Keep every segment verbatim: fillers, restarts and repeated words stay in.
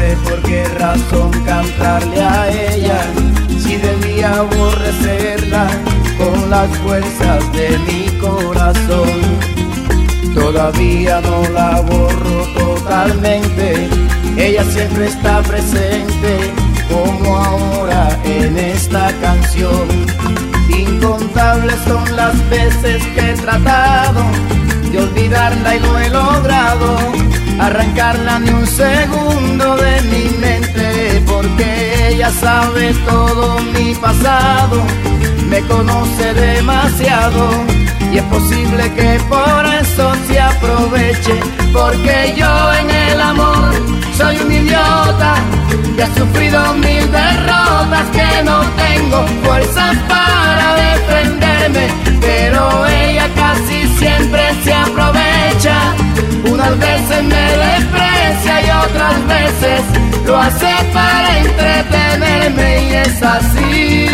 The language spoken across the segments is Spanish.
sé por qué razón cantarle a ella, si debía aborrecerla con las fuerzas de mi corazón. Todavía no la borro totalmente, ella siempre está presente, como ahora en esta canción. Incontables son las veces que he tratado de olvidarla y no he logrado arrancarla ni un segundo de mi mente, porque ella sabe todo mi pasado, me conoce demasiado y es posible que por eso se aproveche, porque yo en el amor soy un idiota que ha sufrido mil derrotas, que no tengo fuerzas para defenderme, pero ella casi siempre se aprovecha. Unas veces me desprecia y otras veces lo hace para entretenerme, y es así.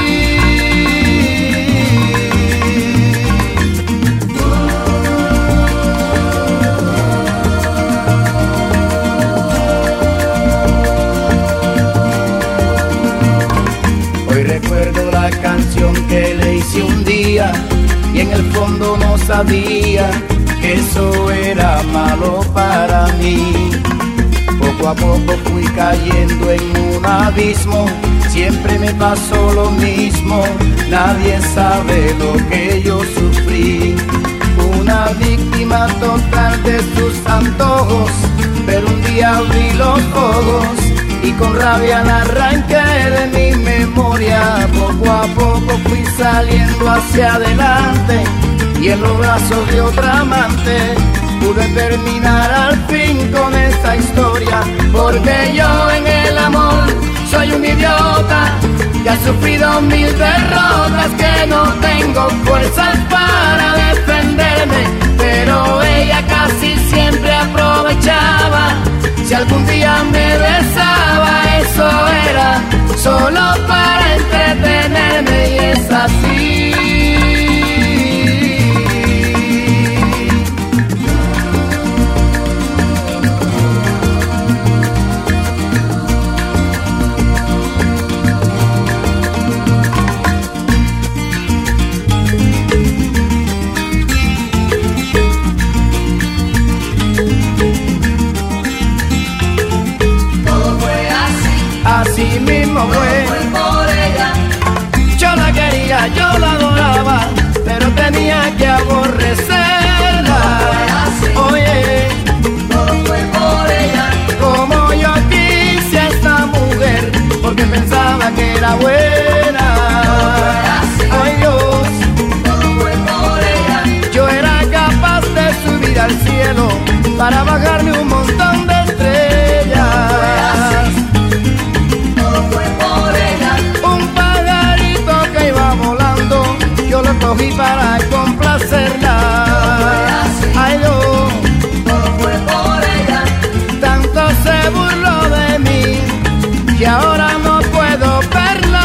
Hoy recuerdo la canción que le hice un día y en el fondo no sabía que eso era malo para mí. Poco a poco fui cayendo en un abismo, siempre me pasó lo mismo, nadie sabe lo que yo sufrí. Una víctima total de sus antojos, pero un día abrí los ojos y con rabia la arranqué de mi memoria. Poco a poco fui saliendo hacia adelante y en los brazos de otra amante pude terminar al fin con esta historia, porque yo en el amor soy un idiota que ha sufrido mil derrotas, que no tengo fuerzas para defenderme, pero ella casi siempre aprovechaba. Si algún día me besaba, eso era solo para entretenerme, y es así. Así mismo fue, fue por ella. Yo la quería, yo la adoraba, pero tenía que aborrecerla. Oye, todo fue por ella. como yo quise a esta mujer, porque pensaba que era buena. Ay Dios, todo fue por ella. yo era capaz de subir al cielo para bajarme un montón de estrellas. Cogí para complacerla. Ay, no, todo fue por ella. tanto se burló de mí que ahora no puedo verla.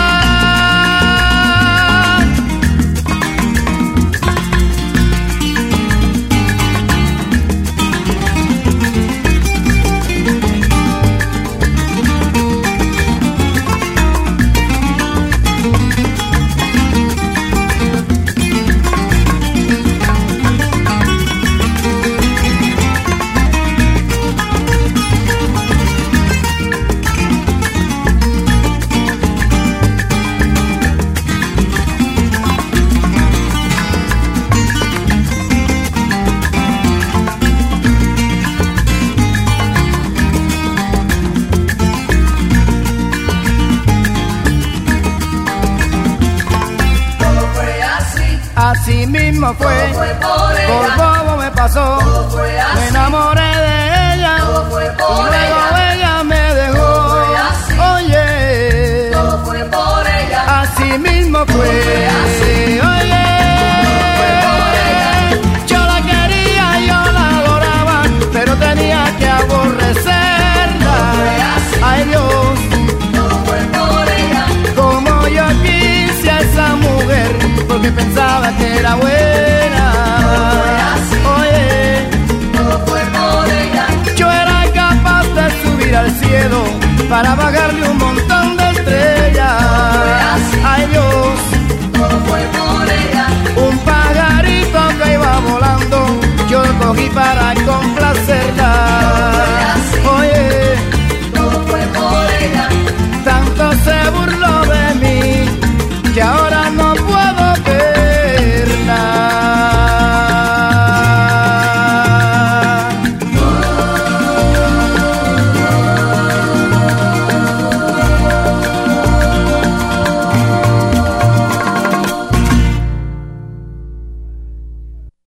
Así mismo fue, Todo fue por ella. por bobo me pasó, Todo fue así. me enamoré de ella, Todo fue por y luego ella. ella me dejó. Todo fue así. Oye, Todo fue por ella. así mismo fue, fue así. oye, Todo fue por ella. yo la quería, yo la adoraba, pero tenía que aborrecerla. Todo fue así. Ay Dios, Todo fue por ella. como yo quise a esa mujer, porque pensaba que era buena. Oye, Todo fue por ella. yo era capaz de subir al cielo para bajarle un montón de estrellas. Ay Dios, no fue por ella. un pajarito que iba volando, yo lo cogí para